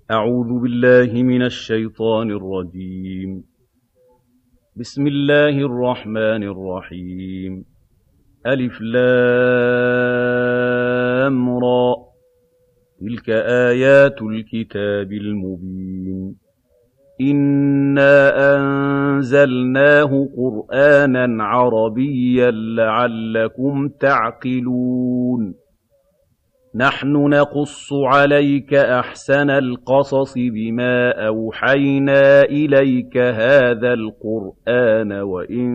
أعوذ بالله من الشيطان الرجيم. بسم الله الرحمن الرحيم. ألف لام را، تلك آيات الكتاب المبين. إنا أنزلناه قرآنا عربيا لعلكم تعقلون. نحن نقص عليك أحسن القصص بما أوحينا إليك هذا القرآن وإن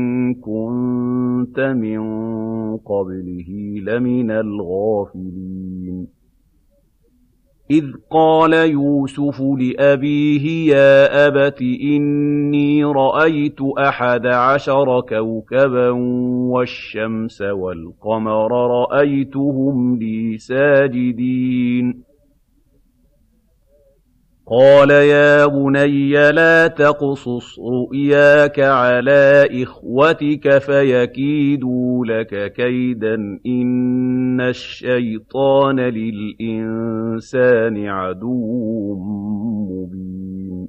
كنت من قبله لمن الغافلين. إذ قال يوسف لأبيه يا أبت إني رأيت 11 كوكبا والشمس والقمر رأيتهم لي ساجدين. قال يا بني لا تقصص رؤياك على إخوتك فيكيدوا لك كيدا إن الشيطان للإنسان عدو مبين.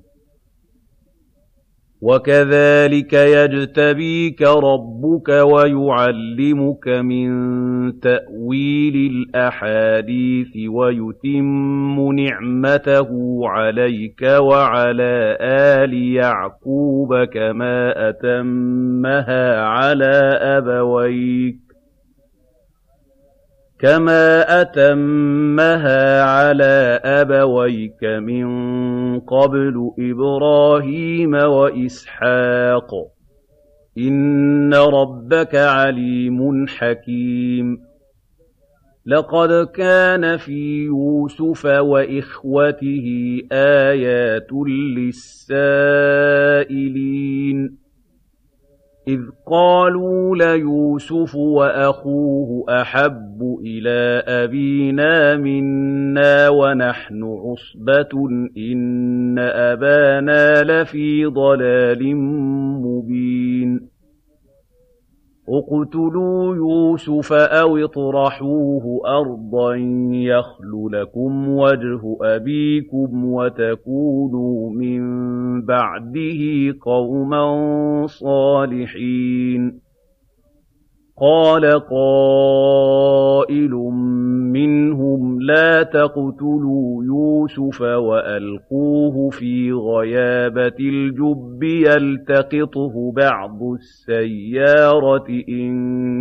وكذلك يجتبيك ربك ويعلمك من تأويل الأحاديث ويتم نعمته عليك وعلى آل يعقوب كما أتمها على أبويك من قبل إبراهيم وإسحاق إن ربك عليم حكيم. لقد كان في يوسف وإخوته آيات للسائلين إذ قالوا ليوسف وأخوه أحب إلى أبينا منا ونحن عصبة إن أبانا لفي ضلال مبين. اقتلوا يوسف أو اطرحوه أرضا يخل لكم وجه أبيكم وتكونوا من بعده قوما صالحين. قال قائل منهم لا تقتلوا يوسف وألقوه في غيابة الجب يلتقطه بعض السيارة إن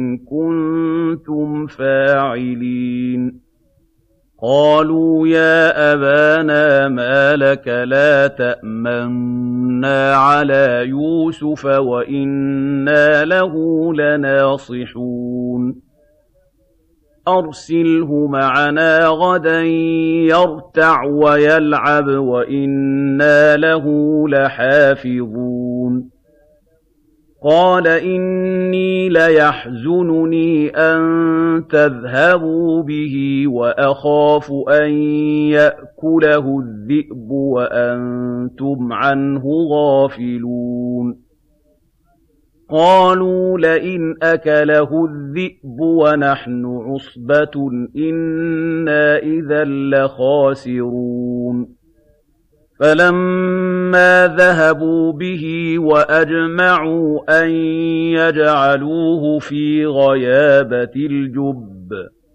كنتم فاعلين. قالوا يا أبانا ما لك لا تأمنا على يوسف وإنا له لناصحون. أرسله معنا غدا يرتع ويلعب وإنا له لحافظون. قال إني ليحزنني أن تذهبوا به وأخاف أن يأكله الذئب وأنتم عنه غافلون. قالوا لئن أكله الذئب ونحن عصبة إنا إذا لخاسرون. فلما ذهبوا به وأجمعوا أن يجعلوه في غيابة الجب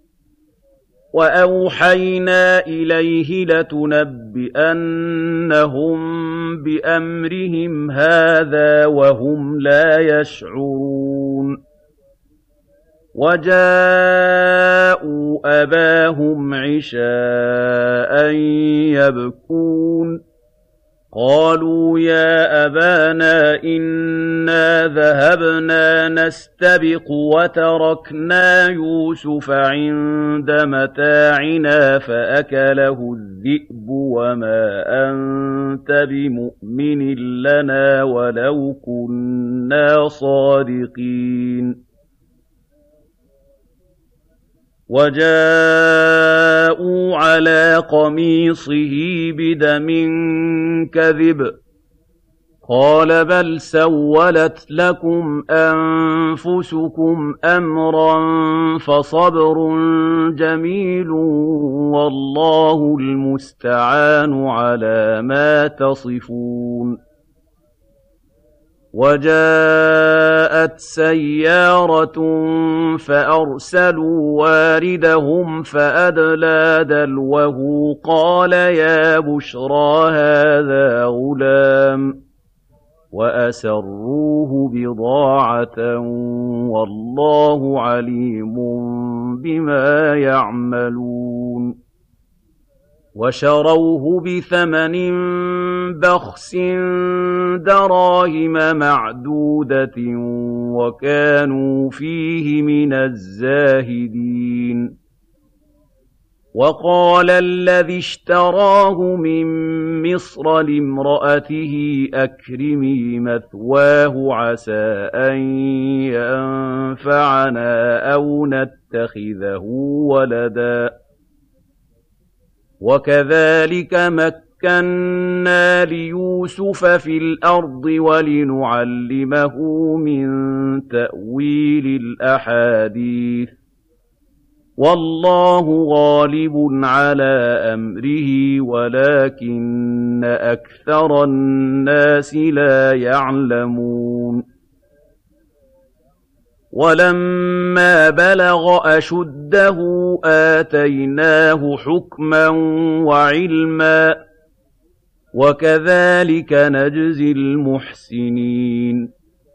وأوحينا إليه لتنبئنهم بأمرهم هذا وهم لا يشعرون. وجاءوا أباهم عشاء يبكون. قالوا يا أبانا إنا ذهبنا نستبق وتركنا يوسف عند متاعنا فأكله الذئب وما أنت بمؤمن لنا ولو كنا صادقين. وجاءوا على قميصه بدم كذب قَالَ بَلْ سَوَّلَتْ لَكُمْ أَنفُسُكُمْ أَمْرًا فَصَبْرٌ جَمِيلٌ وَاللَّهُ الْمُسْتَعَانُ عَلَىٰ مَا تَصِفُونَ وَجَاءَتْ سَيَّارَةٌ فَأَرْسَلُوا وَارِدَهُمْ فَأَدْلَىٰ دَلْوَهُ قَالَ يَا بُشْرَىٰ هَٰذَا غُلَامٌ وَأَسَرُّوهُ بِضَاعَةً وَاللَّهُ عَلِيمٌ بِمَا يَعْمَلُونَ وَشَرَوْهُ بِثَمَنٍ بَخْسٍ دَرَاهِمَ مَعْدُودَةٍ وَكَانُوا فِيهِ مِنَ الزَّاهِدِينَ وَقَالَ الَّذِي اشْتَرَاهُ مِن مِّصْرَ لِامْرَأَتِهِ أَكْرِمِي مَثْوَاهُ عَسَىٰ أَن يَنفَعَنَا أَوْ نَتَّخِذَهُ وَلَدًا ۚ وَكَذَٰلِكَ مَكَّنَّا لِيُوسُفَ فِي الْأَرْضِ وَلِنُعَلِّمَهُ مِن تَأْوِيلِ الْأَحَادِيثِ ۚ وَاللَّهُ غَالِبٌ عَلَىٰ أَمْرِهِ وَلَٰكِنَّ أَكْثَرَ النَّاسِ لَا يَعْلَمُونَ وَلَمَّا بَلَغَ أَشُدَّهُ آتَيْنَاهُ حُكْمًا وَعِلْمًا ۚ وَكَذَٰلِكَ نَجْزِي الْمُحْسِنِينَ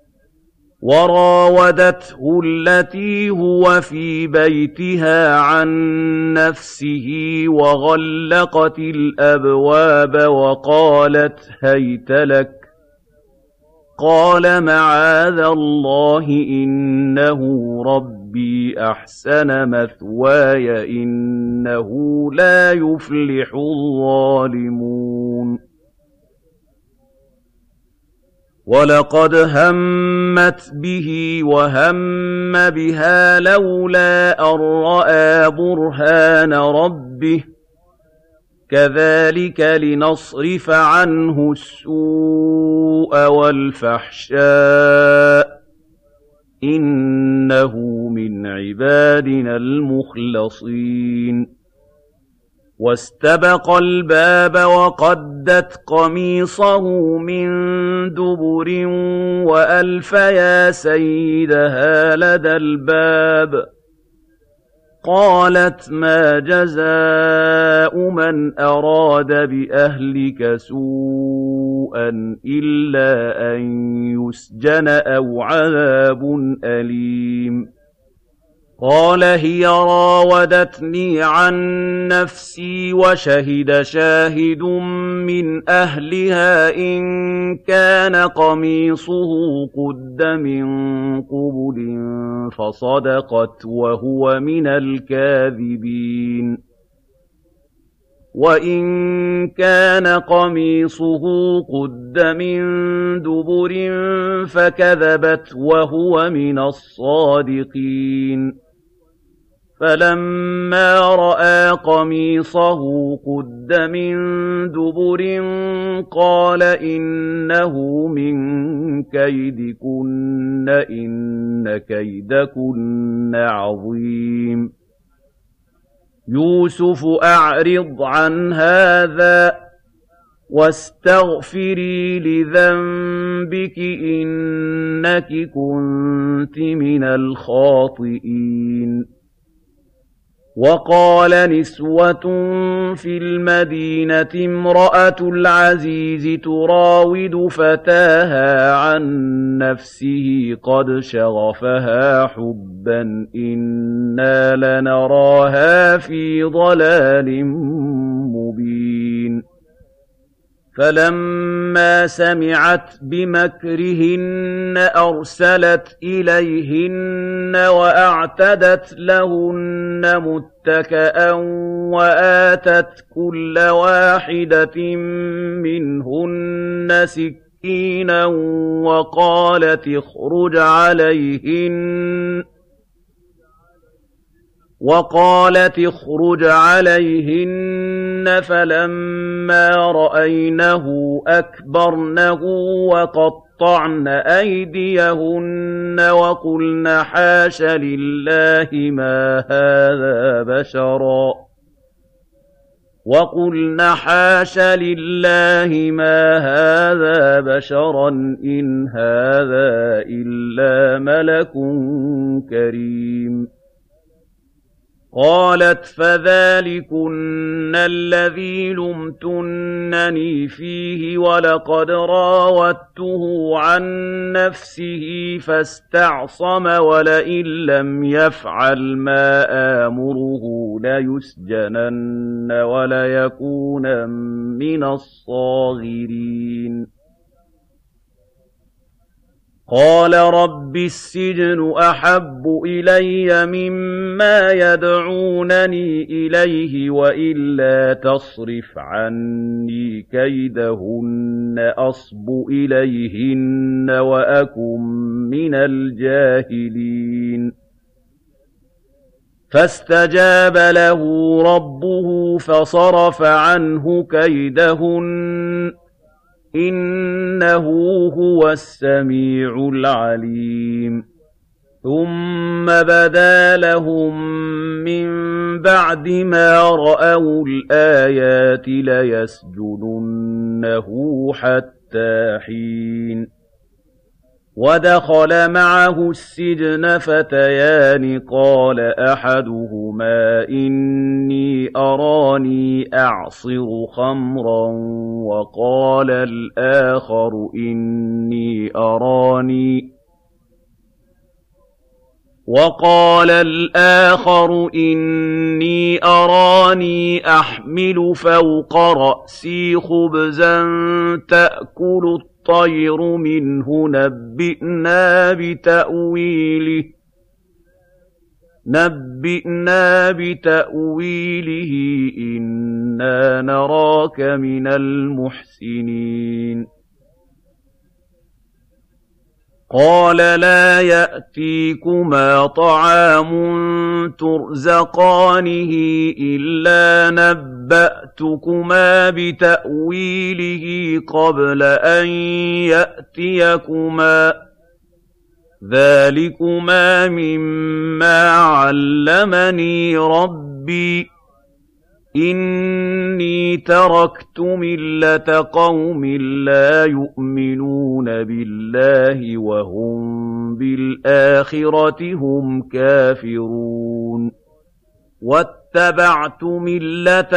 وَرَاوَدَتْهُ الَّتِي هُوَ فِي بَيْتِهَا عَن نَّفْسِهِ وَغَلَّقَتِ الْأَبْوَابَ وَقَالَتْ هَيْتَ لَكَ ۚ قَالَ مَعَاذَ اللَّهِ إِنَّهُ رَبِّي أَحْسَنَ مَثْوَايَ ۖ إِنَّهُ لَا يُفْلِحُ الظَّالِمُونَ وَلَقَدْ هَمَّتْ بِهِ وَهَمَّ بِهَا لَوْلَا أَن رَّأَىٰ بُرْهَانَ رَبِّهِ ۚ كَذَٰلِكَ لِنَصْرِفَ عَنْهُ السُّوءَ وَالْفَحْشَاءَ ۚ إِنَّهُ مِنْ عِبَادِنَا الْمُخْلَصِينَ وَاسْتَبَقَا الْبَابَ وَقَدَّتْ قَمِيصَهُ مِن دُبُرٍ وَأَلْفَ يَا سَيِّدَهَا لَدَى الْبَابِ ۚ قَالَتْ مَا جَزَاءُ مَنْ أَرَادَ بِأَهْلِكَ سُوءًا إِلَّا أَن يُسْجَنَ أَوْ عَذَابٌ أَلِيمٌ قَالَ هِيَ رَاوَدَتْنِي عَن نَّفْسِي وَشَهِدَ شَاهِدٌ مِّنْ أَهْلِهَا إِن كَانَ قَمِيصُهُ قُدَّ مِن قُبُلٍ فَصَدَقَتْ وَهُوَ مِنَ الْكَاذِبِينَ وَإِن كَانَ قَمِيصُهُ قُدَّ مِن دُبُرٍ فَكَذَبَتْ وَهُوَ مِنَ الصَّادِقِينَ فَلَمَّا رَأَىٰ قَمِيصَهُ قُدَّ مِن دُبُرٍ قَالَ إِنَّهُ مِن كَيْدِكُنَّ ۖ إِنَّ كَيْدَكُنَّ عَظِيمٌ يُوسُفُ أَعْرِضْ عَنْ هَٰذَا وَاسْتَغْفِرِي لِذَنبِكِ ۖ إِنَّكِ كُنتِ مِنَ الْخَاطِئِينَ وَقَالَ نِسْوَةٌ فِي الْمَدِينَةِ امْرَأَتُ الْعَزِيزِ تُرَاوِدُ فَتَاهَا عَن نَّفْسِهِ قَدْ شَغَفَهَا حُبًّا إِنَّا لَنَرَاهَا فِي ضَلَالٍ مُّبِينٍ فَلَمَّا سَمِعَتْ بِمَكْرِهِنَّ أَرْسَلَتْ إِلَيْهِنَّ وَأَعْتَدَتْ لَهُنَّ مُتَّكَأً وَآتَتْ كُلَّ وَاحِدَةٍ مِّنْهُنَّ سِكِّينًا وَقَالَتِ اخْرُجْ عَلَيْهِنَّ فَقُلْنَ فَلَمَّا رَأَيْنَهُ أَكْبَرْنَهُ وَقَطَّعْنَ أَيْدِيَهُنَّ وَقُلْنَ حَاشَ لِلَّهِ مَا هَٰذَا بَشَرًا إِنْ هَٰذَا إِلَّا مَلَكٌ كَرِيمٌ قَالَتْ فَذَٰلِكُنَّ الَّذِي لُمْتُنَّنِي فِيهِ وَلَقَدْ رَاوَدتُّهُ عَن نَّفْسِهِ فَاسْتَعْصَمَ وَلَئِن لَّمْ يَفْعَلْ مَا آمُرُهُ لَيُسْجَنَنَّ وَلَيَكُونًا مِّنَ الصَّاغِرِينَ قَالَ رَبِّ السِّجْنُ أَحَبُّ إِلَيَّ مِمَّا يَدْعُونَنِي إِلَيْهِ وَإِلَّا تَصْرِفْ عَنِّي كَيْدَهُنَّ أَصْبُ إِلَيْهِنَّ وَأَكُن مِّنَ الْجَاهِلِينَ فَاسْتَجَابَ لَهُ رَبُّهُ فَصَرَفَ عَنْهُ كَيْدَهُنَّ إِنَّهُ هُوَ السَّمِيعُ الْعَلِيمُ ثُمَّ بَدَا لَهُم مِّن بَعْدِ مَا رَأَوُا الْآيَاتِ لَيَسْجُنُنَّهُ حَتَّىٰ حِينٍ وَدَخَلَ مَعَهُ السِّجْنَ فَتَيَانِ قَالَ أَحَدُهُمَا إِنِّي أَرَانِي أَعْصِرُ خَمْرًا وَقَالَ الْآخَرُ إِنِّي أَرَانِي أَحْمِلُ فَوْقَ رَأْسِي خُبْزًا تَأْكُلُ الطَّيْرُ مِنْهُ نَبِّئْنَا بِتَأْوِيلِهِ إِنَّا نَرَاكَ مِنَ الْمُحْسِنِينَ قَالَ لَا يَأْتِيكُمَا طَعَامٌ تُرْزَقَانِهِ إِلَّا نَبَّأْتُكُمَا بِتَأْوِيلِهِ قَبْلَ أَن يَأْتِيَكُمَا ۚ ذَٰلِكُمَا مِمَّا عَلَّمَنِي رَبِّي ۚ إِنِّي تَرَكْتُ مِلَّةَ قَوْمٍ لَّا يُؤْمِنُونَ بِاللَّهِ وَهُم بِالْآخِرَةِ هُمْ كَافِرُونَ وَاتَّبَعْتُ مِلَّةَ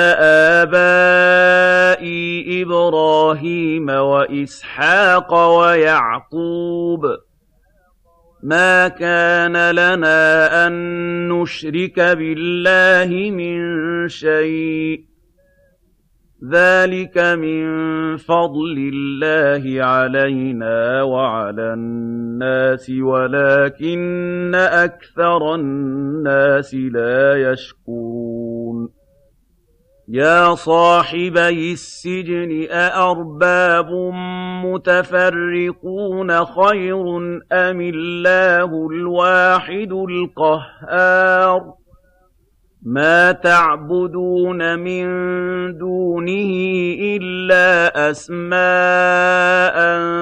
آبَائِي إِبْرَاهِيمَ وَإِسْحَاقَ وَيَعْقُوبَ ۚ مَا كَانَ لَنَا أَن نُّشْرِكَ بِاللَّهِ مِن شَيْءٍ ۚ ذَٰلِكَ مِن فَضْلِ اللَّهِ عَلَيْنَا وَعَلَى النَّاسِ وَلَٰكِنَّ أَكْثَرَ النَّاسِ لَا يَشْكُرُونَ يَا صَاحِبَيِ السِّجْنِ أَأَرْبَابٌ مُّتَفَرِّقُونَ خَيْرٌ أَمِ اللَّهُ الْوَاحِدُ الْقَهَّارُ مَا تَعْبُدُونَ مِن دُونِهِ إِلَّا أَسْمَاءً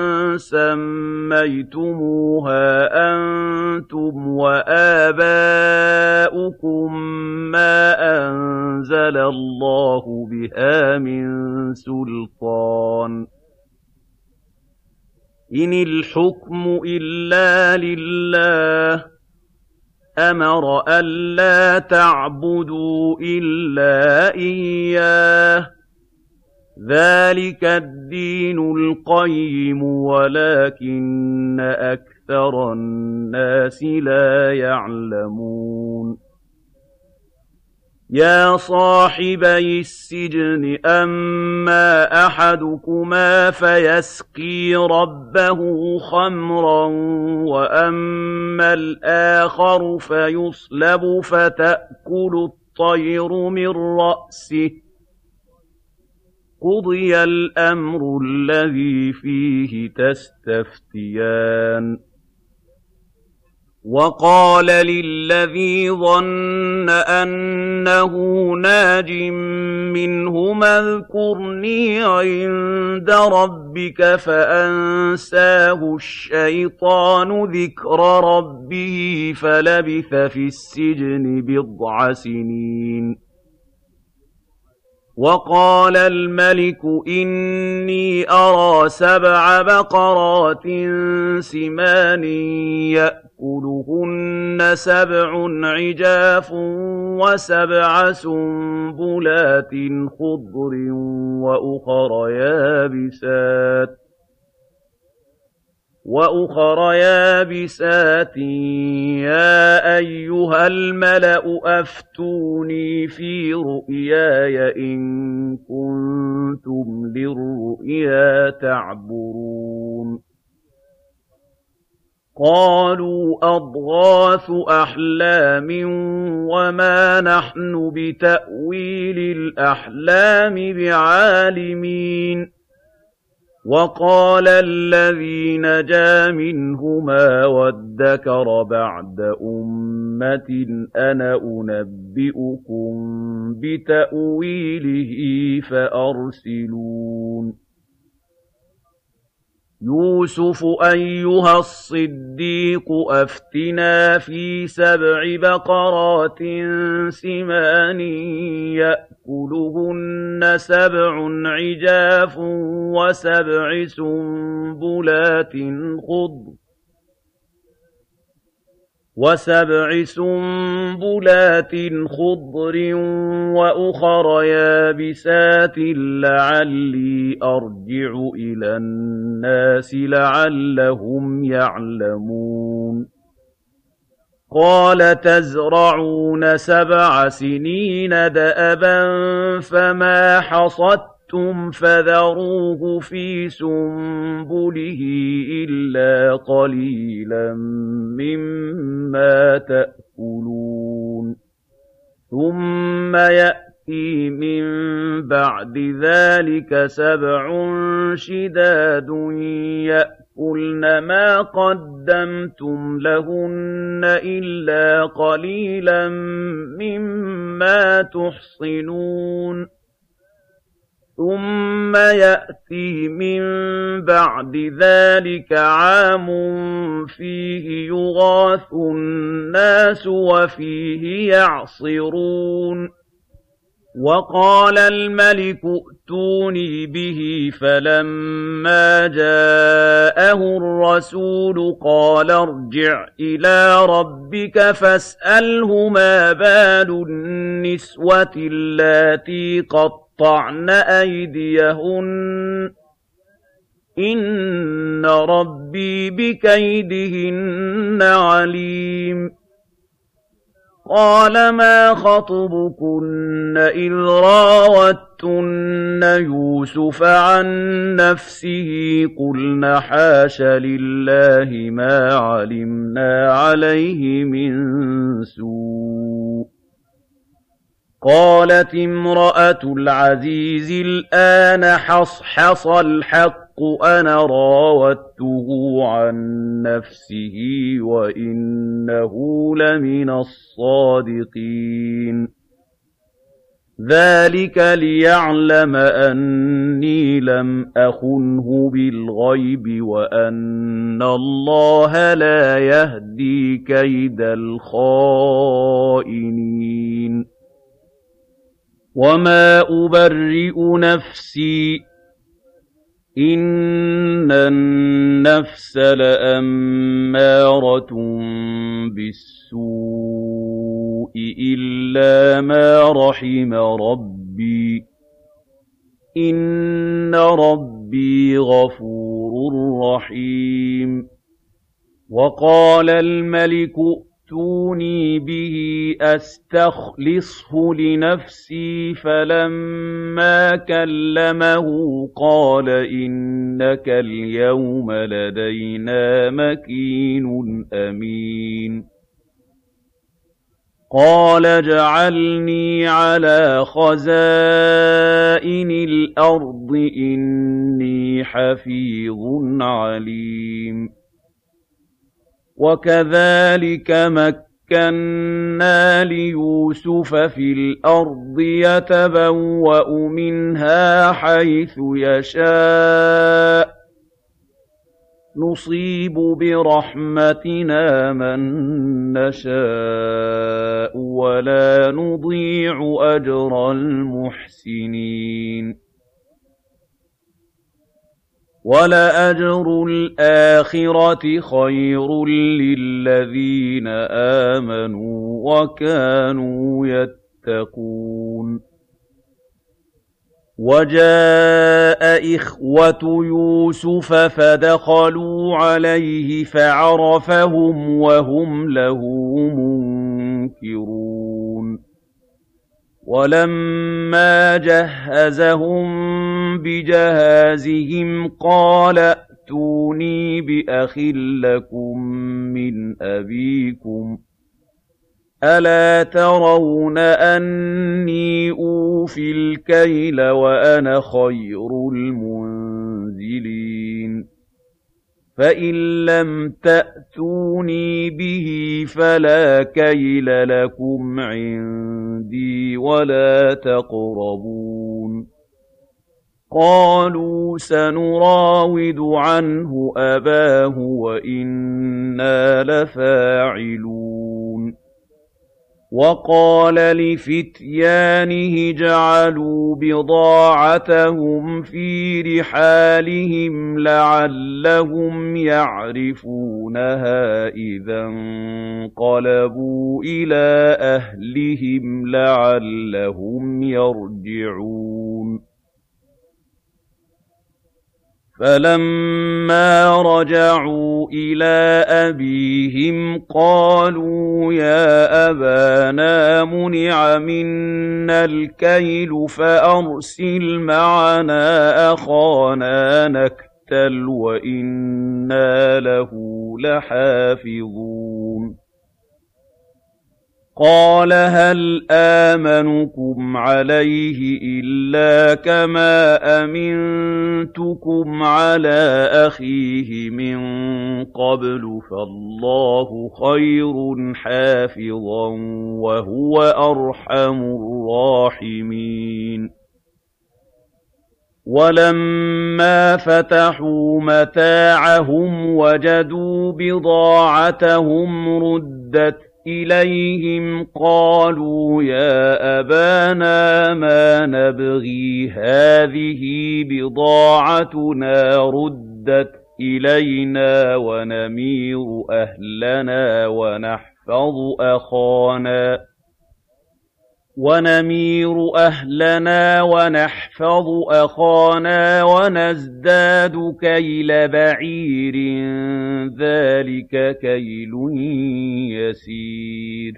سَمَّيْتُمُوهَا أَنتُمْ وَآبَاؤُكُم مَّا أَنزَلَ اللَّهُ بِهَا مِن سُلْطَانٍ ۚ إِنِ الْحُكْمُ إِلَّا لِلَّهِ أَمَرَ أَلَّا تَعْبُدُوا إِلَّا إِيَّاهُ ۚ ذَٰلِكَ الدِّينُ الْقَيِّمُ وَلَٰكِنَّ أَكْثَرَ النَّاسِ لَا يَعْلَمُونَ يَا صَاحِبَيِ السِّجْنِ أَمَّا أَحَدُكُمَا فَيَسْقِي رَبَّهُ خَمْرًا وَأَمَّا الْآخَرُ فَيُصْلَبُ فَتَأْكُلُ الطَّيْرُ مِن رَّأْسِهِ ۚ قُضِيَ الْأَمْرُ الَّذِي فِيهِ تَسْتَفْتِيَانِ وَقَالَ لِلَّذِي ظَنَّ أَنَّهُ نَاجٍ مِّنْهُمَا اذْكُرْنِي عِندَ رَبِّكَ فَأَنسَاهُ الشَّيْطَانُ ذِكْرَ رَبِّهِ فَلَبِثَ فِي السِّجْنِ بِضْعَ سِنِينَ وَقَالَ الْمَلِكُ إِنِّي أَرَىٰ 7 بَقَرَاتٍ سِمَانٍ يَأْكُلُهُنَّ 7 عِجَافٌ و7 سُنبُلَاتٍ خُضْرٍ وَأُخَرَ يَابِسَاتٍ يَا أَيُّهَا الْمَلَأُ أَفْتُونِي فِي رُؤْيَايَ إِن كُنتُمْ لِلرُّؤْيَا تَعْبُرُونَ قَالُوا أَضْغَاثُ أَحْلَامٍ وَمَا نَحْنُ بِتَأْوِيلِ الْأَحْلَامِ بِعَالِمِينَ وَقَالَ الَّذِي نَجَا مِنْهُمَا وَادَّكَرَ بَعْدَ أُمَّةٍ أَنَا أُنَبِّئُكُم بِتَأْوِيلِهِ فَأَرْسِلُونِ يُوسُفُ أَيُّهَا الصِّدِّيقُ أَفْتِنَا فِي 7 بَقَرَاتٍ سِمَانٍ يَأْكُلُهُنَّ 7 عِجَافٌ وَسَبْعِ سُنبُلَاتٍ خُضْرٍ وَأُخَرَ يَابِسَاتٍ لَّعَلِّي أَرْجِعُ إِلَى النَّاسِ لَعَلَّهُمْ يَعْلَمُونَ قَالَ تَزْرَعُونَ 7 سِنِينَ دَأَبًا فَمَا حَصَدتُّمْ فَذَرُوهُ فِي سُنبُلِهِ إِلَّا قَلِيلًا مِّمَّا تَأْكُلُونَ ثُمَّ يَأْتِي مِن بَعْدِ ذَٰلِكَ 7 شِدَادٌ يَأْكُلْنَ مَا قَدَّمْتُمْ لَهُنَّ إِلَّا قَلِيلًا مِّمَّا تُحْصِنُونَ ثُمَّ يَأْتِي مِن بَعْدِ ذَٰلِكَ عَامٌ فِيهِ يُغَاثُ النَّاسُ وَفِيهِ يَعْصِرُونَ وَقَالَ الْمَلِكُ ائْتُونِي بِهِ فَلَمَّا جَاءَهُ الرَّسُولُ قَالَ ارْجِعْ إِلَىٰ رَبِّكَ فَاسْأَلْهُ مَا بَالُ النِّسْوَةِ اللَّاتِي قَطَّعْنَ أَيْدِيَهُنَّ ۚ إِنَّ رَبِّي بِكَيْدِهِنَّ عَلِيمٌ قَالَ مَا خَطْبُكُنَّ إِذْ رَاوَدتُّنَّ يُوسُفَ عَن نَّفْسِهِ قُلْنَ حَاشَ لِلَّهِ مَا عَلِمْنَا عَلَيْهِ مِن سُوءٍ قَالَتِ امْرَأَتُ الْعَزِيزِ الْآنَ حَصْحَصَ الْحَقُّ أَنَا رَاوَدتُّهُ عَن نَّفْسِهِ وَإِنَّهُ لَمِنَ الصَّادِقِينَ ذَٰلِكَ لِيَعْلَمَ أَنِّي لَمْ أَخُنْهُ بِالْغَيْبِ وَأَنَّ اللَّهَ لَا يَهْدِي كَيْدَ الْخَائِنِينَ وَمَا أُبَرِّئُ نَفْسِي ۚ إِنَّ النَّفْسَ لَأَمَّارَةٌ بِالسُّوءِ إِلَّا مَا رَحِمَ رَبِّي ۚ إِنَّ رَبِّي غَفُورٌ رَّحِيمٌ وَقَالَ الْمَلِكُ ائْتُونِي بِهِ أَسْتَخْلِصْهُ لِنَفْسِي فَلَمَّا كَلَّمَهُ قَالَ إِنَّكَ الْيَوْمَ لَدَيْنَا مَكِينٌ أَمِينٌ قَالَ اجْعَلْنِي عَلَىٰ خَزَائِنِ الْأَرْضِ إِنِّي حَفِيظٌ عَلِيمٌ وَكَذَٰلِكَ مَكَّنَّا لِيُوسُفَ فِي الْأَرْضِ يَتَبَوَّأُ مِنْهَا حَيْثُ يَشَاءُ ۚ نُصِيبُ بِرَحْمَتِنَا مَن نَّشَاءُ وَلَا نُضِيعُ أَجْرَ الْمُحْسِنِينَ وَلَأَجْرُ الْآخِرَةِ خَيْرٌ لِّلَّذِينَ آمَنُوا وَكَانُوا يَتَّقُونَ وَجَاءَ إِخْوَةُ يُوسُفَ فَدَخَلُوا عَلَيْهِ فَعَرَفَهُمْ وَهُمْ لَهُ مُنكِرُونَ وَلَمَّا جَهَّزَهُم بِجَهَازِهِمْ قَالَ ائْتُونِي بِأَخٍ لَّكُم مِّنْ أَبِيكُمْ ۚ أَلَا تَرَوْنَ أَنِّي أُوفِي الْكَيْلَ وَأَنَا خَيْرُ الْمُنزِلِينَ فَإِن لَّمْ تَأْتُونِي بِهِ فَلَا كَيْلَ لَكُمْ عِندِي وَلَا تَقْرَبُونِ قَالُوا سَنُرَاوِدُ عَنْهُ أَبَاهُ وَإِنَّا لَفَاعِلُونَ وَقَالَ لِفِتْيَانِهِ اجْعَلُوا بِضَاعَتَهُمْ فِي رِحَالِهِمْ لَعَلَّهُمْ يَعْرِفُونَهَا إِذَا انقَلَبُوا إِلَىٰ أَهْلِهِمْ لَعَلَّهُمْ يَرْجِعُونَ فَلَمَّا رَجَعُوا إِلَىٰ أَبِيهِمْ قَالُوا يَا أَبَانَا مُنِعَ مِنَّا الْكَيْلُ فَأَرْسِلْ مَعَنَا أَخَانَا نَكْتَلْ وَإِنَّا لَهُ لَحَافِظُونَ قَالَ هَلْ آمَنُكُمْ عَلَيْهِ إِلَّا كَمَا أَمِنتُكُمْ عَلَىٰ أَخِيهِ مِن قَبْلُ فَاللَّهُ خَيْرٌ حَافِظًا وَهُوَ أَرْحَمُ الرَّاحِمِينَ وَلَمَّا فَتَحُوا مَتَاعَهُمْ وَجَدُوا بِضَاعَتَهُمْ رُدَّتْ إِلَيْهِمْ قَالُوا يَا أَبَانَا مَا نَبْغِي هَٰذِهِ بِضَاعَتُنَا رُدَّتْ إِلَيْنَا وَنَمِيرُ أَهْلَنَا وَنَحْفَظُ أَخَانَا وَنَزْدَادُ كَيْلَ بَعِيرٍ ۖ ذَٰلِكَ كَيْلٌ يَسِيرٌ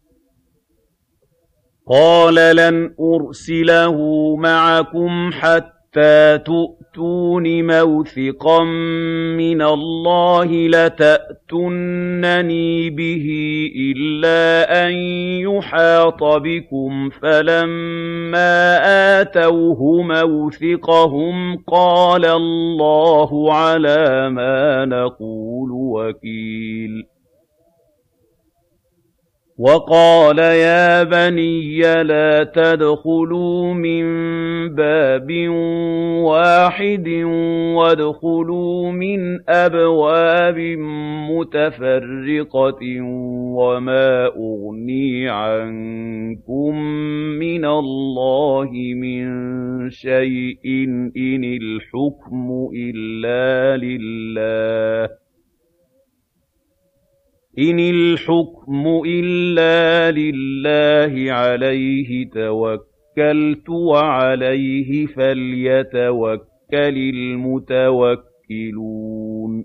قَالَ لَنْ أُرْسِلَهُ مَعَكُمْ حَتَّىٰ تُؤْتُونِ مَوْثِقًا مِّنَ اللَّهِ لَتَأْتُنَّنِي بِهِ إِلَّا أَن يُحَاطَ بِكُمْ ۖ فَلَمَّا آتَوْهُ مَوْثِقَهُمْ قَالَ اللَّهُ عَلَىٰ مَا نَقُولُ وَكِيلٌ وَقَالَ يَا بَنِيَّ لَا تَدْخُلُوا مِن بَابٍ وَاحِدٍ وَادْخُلُوا مِنْ أَبْوَابٍ مُّتَفَرِّقَةٍ وَمَا أُغْنِي عَنكُم مِّنَ اللَّهِ مِن شَيْءٍ إِنِ الْحُكْمُ إِلَّا لِلَّهِ عَلَيْهِ تَوَكَّلْتُ وَعَلَيْهِ فَلْيَتَوَكَّلِ الْمُتَوَكِّلُونَ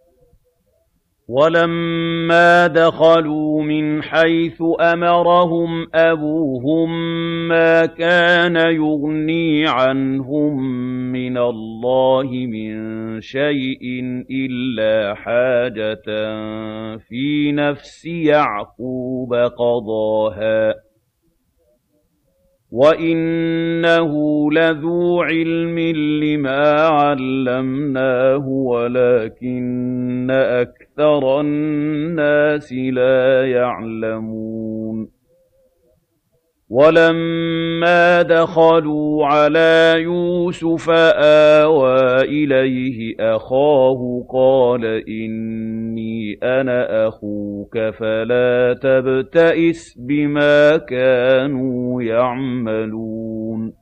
وَلَمَّا دَخَلُوا مِنْ حَيْثُ أَمَرَهُمْ أَبُوهُم مَّا كَانَ يُغْنِي عَنْهُم مِّنَ اللَّهِ مِن شَيْءٍ إِلَّا حَاجَةً فِي نَفْسِ يَعْقُوبَ قَضَاهَا وَإِنَّهُ لَذُو عِلْمٍ لِّمَا عَلَّمْنَاهُ وَلَٰكِنَّ أَكْثَرَ النَّاسِ لَا يَعْلَمُونَ وَلَمَّا دَخَلُوا عَلَىٰ يُوسُفَ آوَىٰ إِلَيْهِ أَخَاهُ قَالَ إِنِّي أَنَا أَخُوكَ فَلَا تَبْتَئِسْ بِمَا كَانُوا يَعْمَلُونَ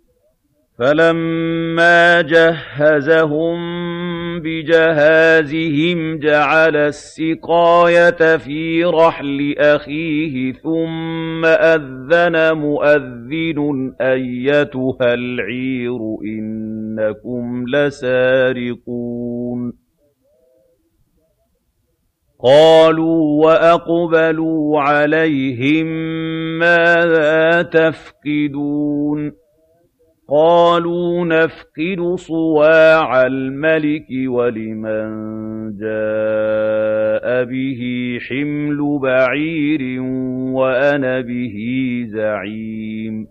فَلَمَّا جَهَّزَهُم بِجَهَازِهِمْ جَعَلَ السِّقَايَةَ فِي رَحْلِ أَخِيهِ ثُمَّ أَذَّنَ مُؤَذِّنٌ أَيَّتُهَا الْعِيرُ إِنَّكُمْ لَسَارِقُونَ قَالُوا وَأَقْبَلُوا عَلَيْهِم مَّاذَا تَفْقِدُونَ قَالُوا نَفْقِدُ صُوَاعَ الْمَلِكِ وَلِمَن جَاءَ بِهِ حِمْلُ بَعِيرٍ وَأَنَا بِهِ زَعِيمٌ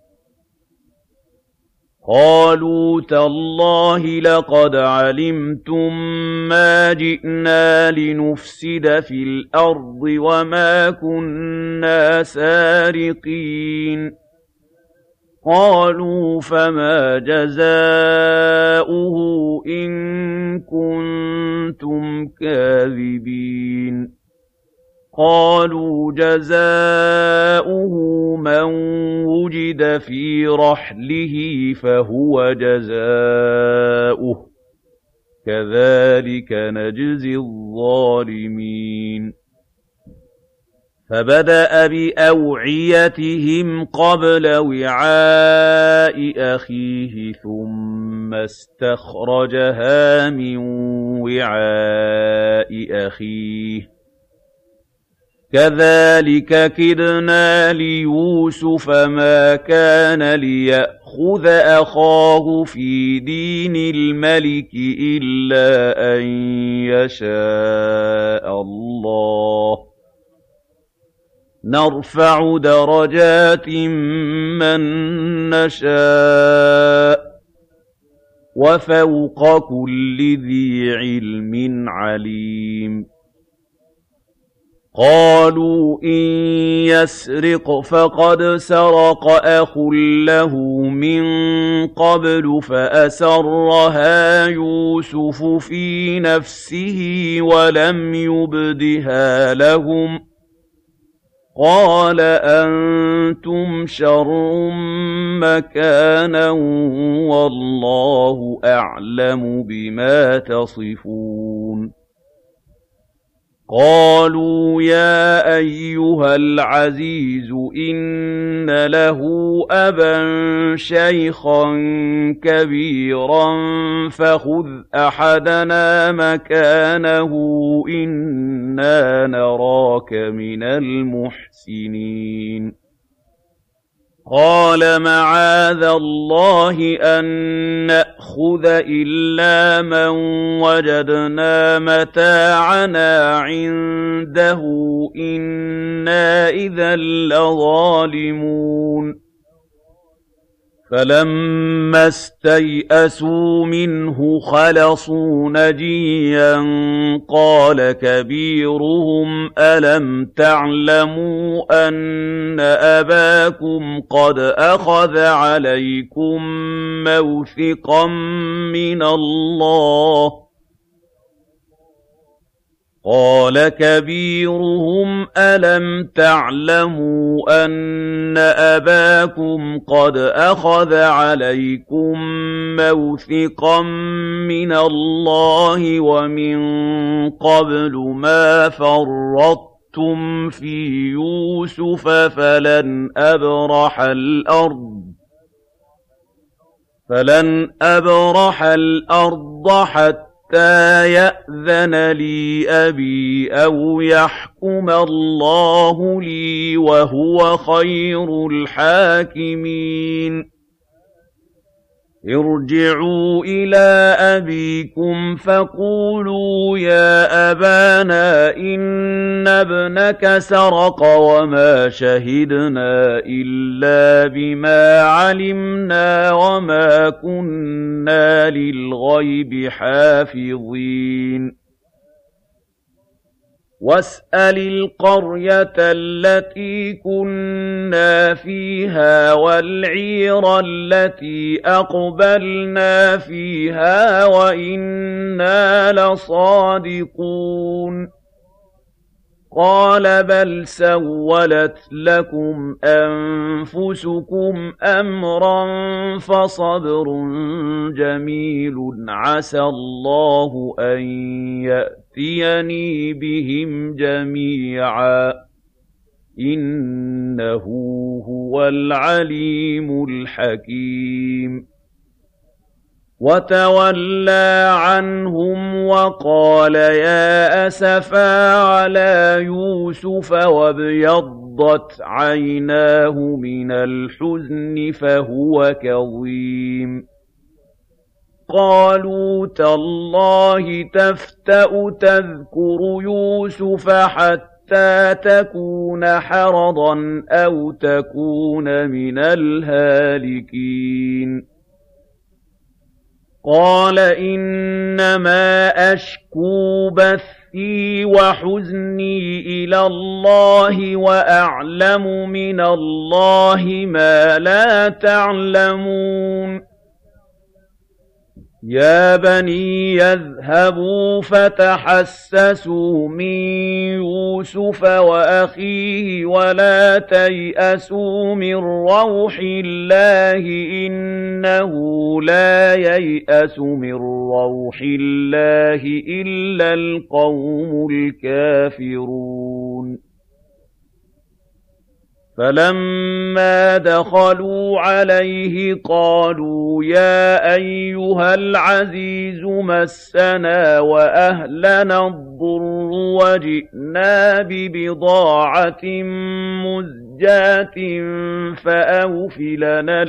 قَالُوا تَاللَّهِ لَقَدْ عَلِمْتُم مَّا جِئْنَا لِنُفْسِدَ فِي الْأَرْضِ وَمَا كُنَّا سَارِقِينَ قَالُوا فَمَا جَزَاؤُهُ إِن كُنتُمْ كَاذِبِينَ قَالُوا جَزَاؤُهُ مَن وُجِدَ فِي رَحْلِهِ فَهُوَ جَزَاؤُهُ كَذَٰلِكَ نَجْزِي الظَّالِمِينَ فَبَدَأَ بِأَوْعِيَتِهِمْ قَبْلَ وِعَاءِ أَخِيهِ ثُمَّ اسْتَخْرَجَهَا مِن وِعَاءِ أَخِيهِ كَذَٰلِكَ كِدْنَا لِيُوسُفَ مَا كَانَ لِيَأْخُذَ أَخَاهُ فِي دِينِ الْمَلِكِ إِلَّا أَن يَشَاءَ اللَّهُ نَرْفَعُ دَرَجَاتٍ مَّن نَّشَاءُ وَفَوْقَ كُلِّ ذِي عِلْمٍ عَلِيمٌ قَالُوا إِن يَسْرِقْ فَقَدْ سَرَقَ أَخٌ لَّهُ مِن قَبْلُ فَأَسَرَّهَا يُوسُفُ فِي نَفْسِهِ وَلَمْ يُبْدِهَا لَهُمْ قَالَ أَنتُمْ شَرٌّ مَّكَانًا وَاللَّهُ أَعْلَمُ بِمَا تَصِفُونَ قَالُوا يَا أَيُّهَا الْعَزِيزُ إِنَّ لَهُ أَبًا شَيْخًا كَبِيرًا فَخُذْ أَحَدَنَا مَكَانَهُ إِنَّا نَرَاكَ مِنَ الْمُحْسِنِينَ قَالَ مَعَاذَ اللَّهِ أَن نَّأْخُذَ إِلَّا مَن وَجَدْنَا مَتَاعَنَا عِندَهُ إِنَّا إِذًا لَّظَالِمُونَ فَلَمَّا اسْتَيْأَسُوا مِنْهُ خَلَصُوا نَجِيًّا قَالَ كَبِيرُهُمْ أَلَمْ تَعْلَمُوا أَنَّ أَبَاكُمْ قَدْ أَخَذَ عَلَيْكُم مَّوْثِقًا مِّنَ اللَّهِ قَالَ كَبِيرُهُمْ أَلَمْ تَعْلَمُوا أَنَّ أَبَاكُمْ قَدْ أَخَذَ عَلَيْكُم مَّوْثِقًا مِّنَ اللَّهِ وَمِن قَبْلُ مَا فَرَّطتُمْ فِي يُوسُفَ فَلَنْ أَبْرَحَ الْأَرْضَ حَتَّىٰ يَأْذَنَ لِي أَبِي أَوْ يَحْكُمَ اللَّهُ لِي وَهُوَ خَيْرُ الْحَاكِمِينَ ارْجِعُوا إِلَىٰ أَبِيكُمْ فَقُولُوا يَا أَبَانَا إِنَّ ابْنَكَ سَرَقَ وَمَا شَهِدْنَا إِلَّا بِمَا عَلِمْنَا وَمَا كُنَّا لِلْغَيْبِ حَافِظِينَ وَاسْأَلِ الْقَرْيَةَ الَّتِي كُنَّا فِيهَا وَالْعِيرَ الَّتِي أَقْبَلْنَا فِيهَا وَإِنَّا لَصَادِقُونَ قَالَ بَلْ سَوَّلَتْ لَكُمْ أَنفُسُكُمْ أَمْرًا فَصَبْرٌ جَمِيلٌ عَسَى اللَّهُ أَن يَأْتِيَنِي بِهِمْ جَمِيعًا إِنَّهُ هُوَ الْعَلِيمُ الْحَكِيمُ وَتَوَلَّىٰ عَنْهُمْ وَقَالَ يَا أَسَفَىٰ عَلَىٰ يُوسُفَ وَابْيَضَّتْ عَيْنَاهُ مِنَ الْحُزْنِ فَهُوَ كَظِيمٌ قَالُوا تَاللَّهِ تَفْتَأُ تَذْكُرُ يُوسُفَ حَتَّىٰ تَكُونَ حَرَضًا أَوْ تَكُونَ مِنَ الْهَالِكِينَ قَالَ إِنَّمَا أَشْكُو بَثِّي وَحُزْنِي إِلَى اللَّهِ وَأَعْلَمُ مِنَ اللَّهِ مَا لَا تَعْلَمُونَ يَا بَنِيَّ اذْهَبُوا فَتَحَسَّسُوا مِن يُوسُفَ وَأَخِيهِ وَلَا تَيْأَسُوا مِن رَّوْحِ اللَّهِ ۖ إِنَّهُ لَا يَيْأَسُ مِن رَّوْحِ اللَّهِ إِلَّا الْقَوْمُ الْكَافِرُونَ فَلَمَّا دَخَلُوا عَلَيْهِ قَالُوا يَا أَيُّهَا الْعَزِيزُ مَسَّنَا وَأَهْلَنَا الضُّرُّ وَجِئْنَا بِبِضَاعَةٍ مُّزْجَاةٍ فَأَوْفِ لَنَا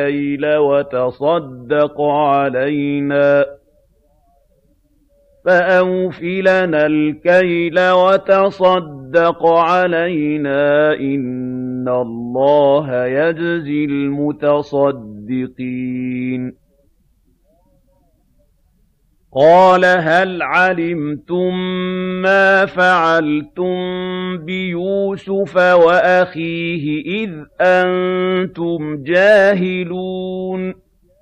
الْكَيْلَ وَتَصَدَّقْ عَلَيْنَا ۖ إِنَّ اللَّهَ يَجْزِي الْمُتَصَدِّقِينَ قَالَ هَلْ عَلِمْتُم مَّا فَعَلْتُم بِيُوسُفَ وَأَخِيهِ إِذْ أَنتُمْ جَاهِلُونَ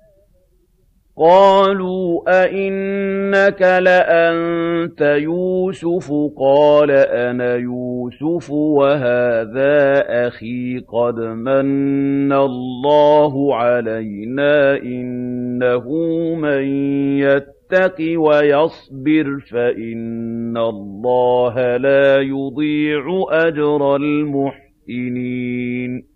قَالُوا أَإِنَّكَ لَأَنتَ يُوسُفُ قَالَ أَنَا يُوسُفُ وَهَٰذَا أَخِي قَدْ مَنَّ اللَّهُ عَلَيْنَا ۖ إِنَّهُ مَن يَتَّقِ وَيَصْبِرْ فَإِنَّ اللَّهَ لَا يُضِيعُ أَجْرَ الْمُحْسِنِينَ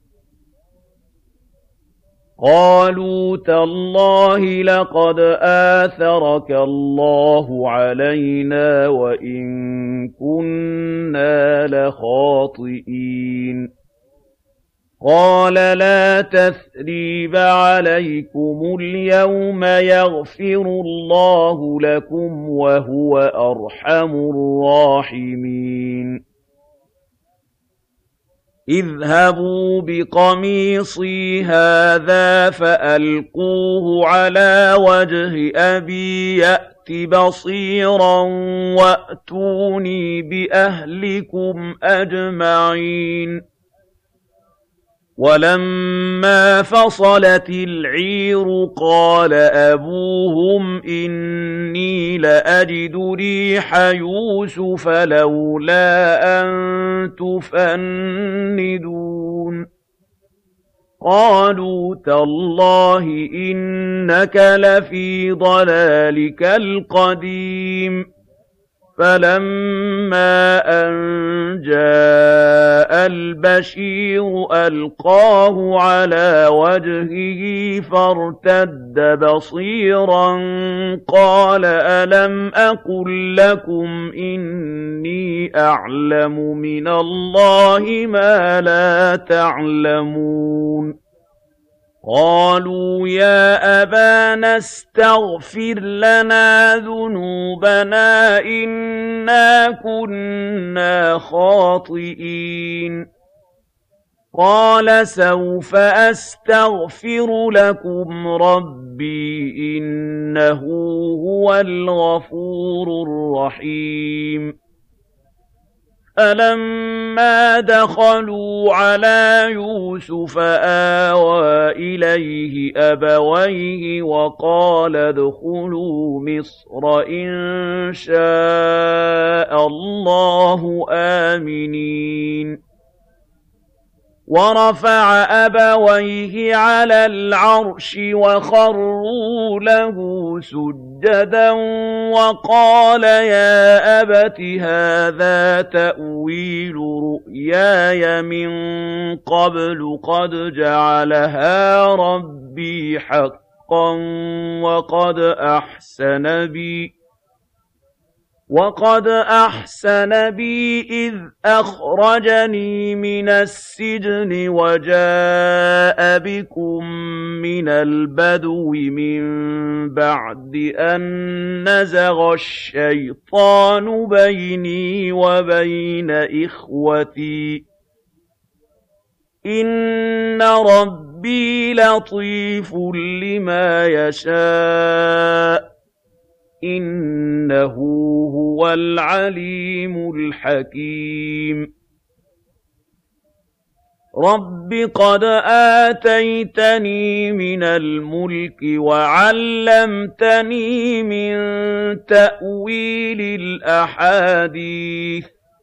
قَالُوا تَاللَّهِ لَقَدْ آثَرَكَ اللَّهُ عَلَيْنَا وَإِن كُنَّا لَخَاطِئِينَ قَالَ لَا تَثْرِيبَ عَلَيْكُمُ الْيَوْمَ يَغْفِرُ اللَّهُ لَكُمْ وَهُوَ أَرْحَمُ الرَّاحِمِينَ اذْهَبُوا بِقَمِيصِي هَٰذَا فَأَلْقُوهُ عَلَىٰ وَجْهِ أَبِي يَأْتِ بَصِيرًا وَأْتُونِي بِأَهْلِكُمْ أَجْمَعِينَ وَلَمَّا فَصَلَتِ الْعِيرُ قَالَ أَبُوهُمْ إِنِّي لَأَجِدُ رِيحَ يُوسُفَ لَوْلَا أَن تُفَنِّدُونِ قَالُوا تَاللَّهِ إِنَّكَ لَفِي ضَلَالِكَ الْقَدِيمِ فَلَمَّا أَن جَاءَ الْبَشِيرُ أَلْقَاهُ عَلَىٰ وَجْهِهِ فَارْتَدَّ بَصِيرًا قَالَ أَلَمْ أَقُل لَّكُمْ إِنِّي أَعْلَمُ مِنَ اللَّهِ مَا لَا تَعْلَمُونَ قالوا يا أبانا استغفر لنا ذنوبنا إنا كنا خاطئين قال سوف أستغفر لكم ربي إنه هو الغفور الرحيم فلما دخلوا على يوسف آوى إليه أبويه وقال ادخلوا مصر إن شاء الله آمنين ورفع أبويه على العرش وخروا له سجدا وقال يا أبت هذا تأويل رؤياي من قبل قد جعلها ربي حقا وقد أحسن بي إذ أخرجني من السجن وجاء بكم من البدو من بعد أن نزغ الشيطان بيني وبين إخوتي إن ربي لطيف لما يشاء إنه هو العليم الحكيم رب قد آتيتني من الملك وعلمتني من تأويل الأحاديث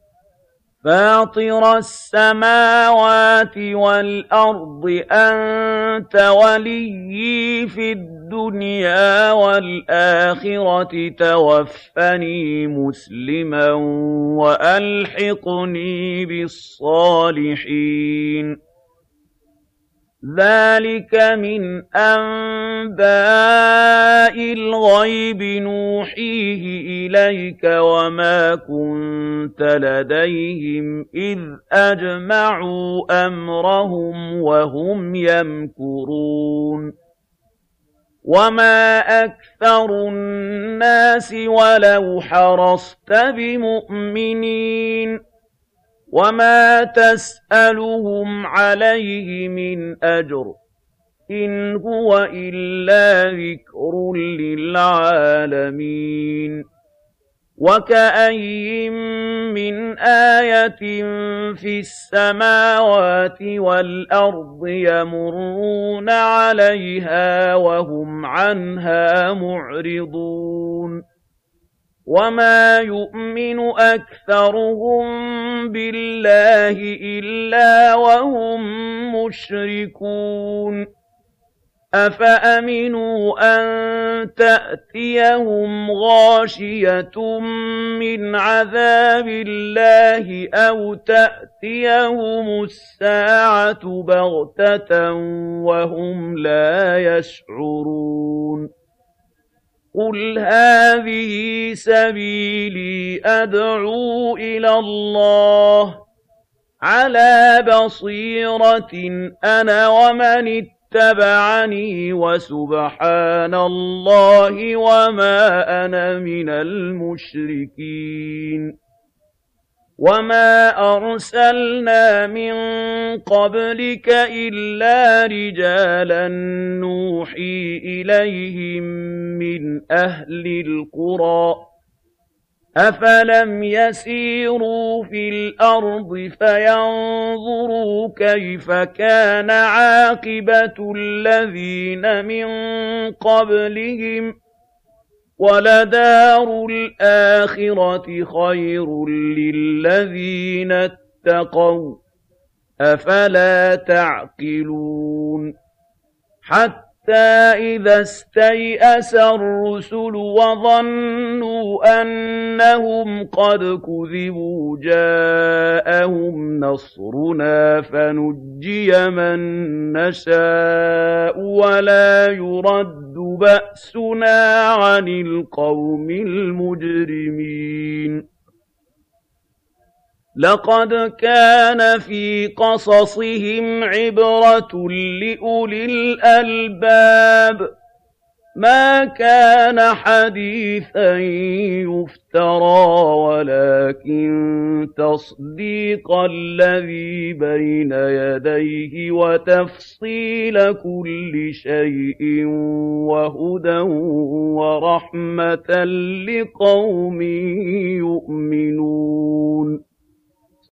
فاطر السماوات والأرض أنت وليي في الدنيا والآخرة توفني مسلما وألحقني بالصالحين ذلك من أنباء الغيب نوحيه إليك وما كنت لديهم إذ أجمعوا أمرهم وهم يمكرون وما أكثر الناس ولو حرصت بمؤمنين وما تسألهم عليه من أجر إن هو إلا ذكر للعالمين وكأين من آية في السماوات والأرض يمرون عليها وهم عنها معرضون وما يؤمن أكثرهم بالله إلا وهم مشركون أفأمنوا أن تأتيهم غاشية من عذاب الله أو تأتيهم الساعة بغتة وهم لا يشعرون قل هذه سبيلي أدعو إلى الله على بصيرة أنا ومن اتبعني وسبحان الله وما أنا من المشركين وما أرسلنا من قبلك إلا رجالا نوحي إليهم من أهل القرى أفلم يسيروا في الأرض فينظروا كيف كان عاقبة الذين من قبلهم ولدار الآخرة خير للذين اتقوا أفلا تعقلون حتى إذا استيأس الرسل وظنوا أنهم قد كذبوا جاءهم نصرنا فنجي من نشاء ولا يرد بأسنا عن القوم المجرمين لَقَدْ كَانَ فِي قَصَصِهِمْ عِبْرَةٌ لِّأُولِي الْأَلْبَابِ مَا كَانَ حَدِيثًا يُفْتَرَىٰ وَلَٰكِن تَصْدِيقَ الَّذِي بَيْنَ يَدَيْهِ وَتَفْصِيلَ كُلِّ شَيْءٍ وَهُدًى وَرَحْمَةً لِّقَوْمٍ يُؤْمِنُونَ